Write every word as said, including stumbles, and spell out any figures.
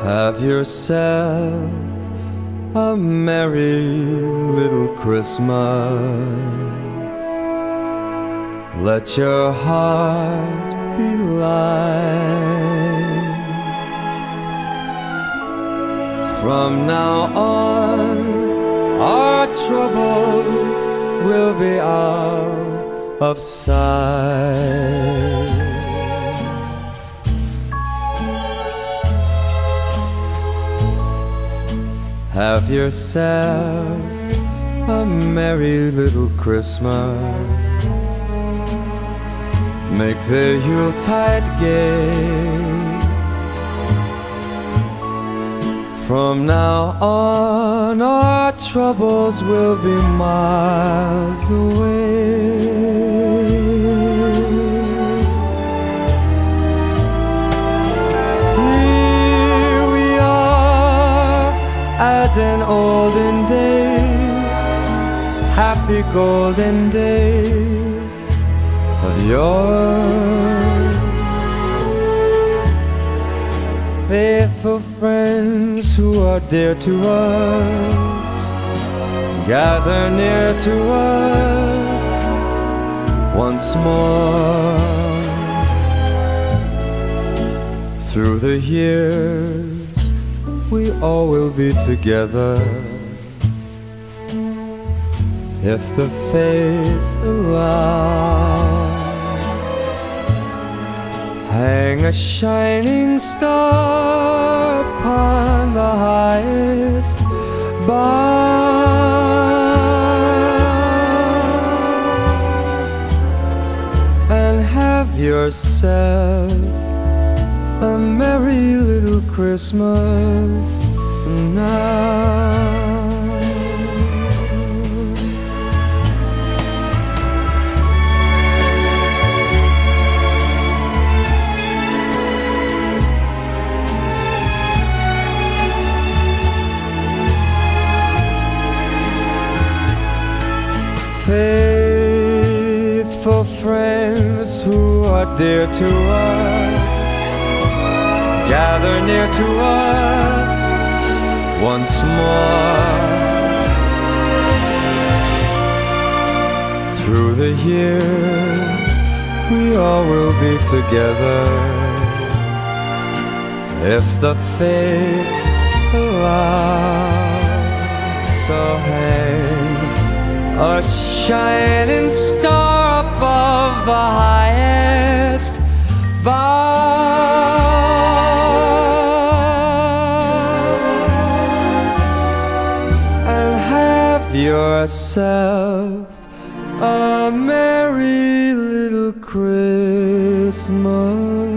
Have yourself a merry little Christmas. Let your heart be light. From now on, our troubles will be out of sight. Have yourself a merry little Christmas. Make the Yuletide gay. From now on, our troubles will be miles away. Here we are, as in olden days, happy golden days of yore. Faithful friends who are dear to us, gather near to us once more. Through the years, we all will be together, if the fates allow. Hang a shining star upon the highest bough, and have yourself a merry little Christmas now. Faithful friends who are dear to us, gather near to us once more. Through the years, we all will be together, if the fates allow. So hang a shining star above the highest bough, and have yourself a merry little Christmas.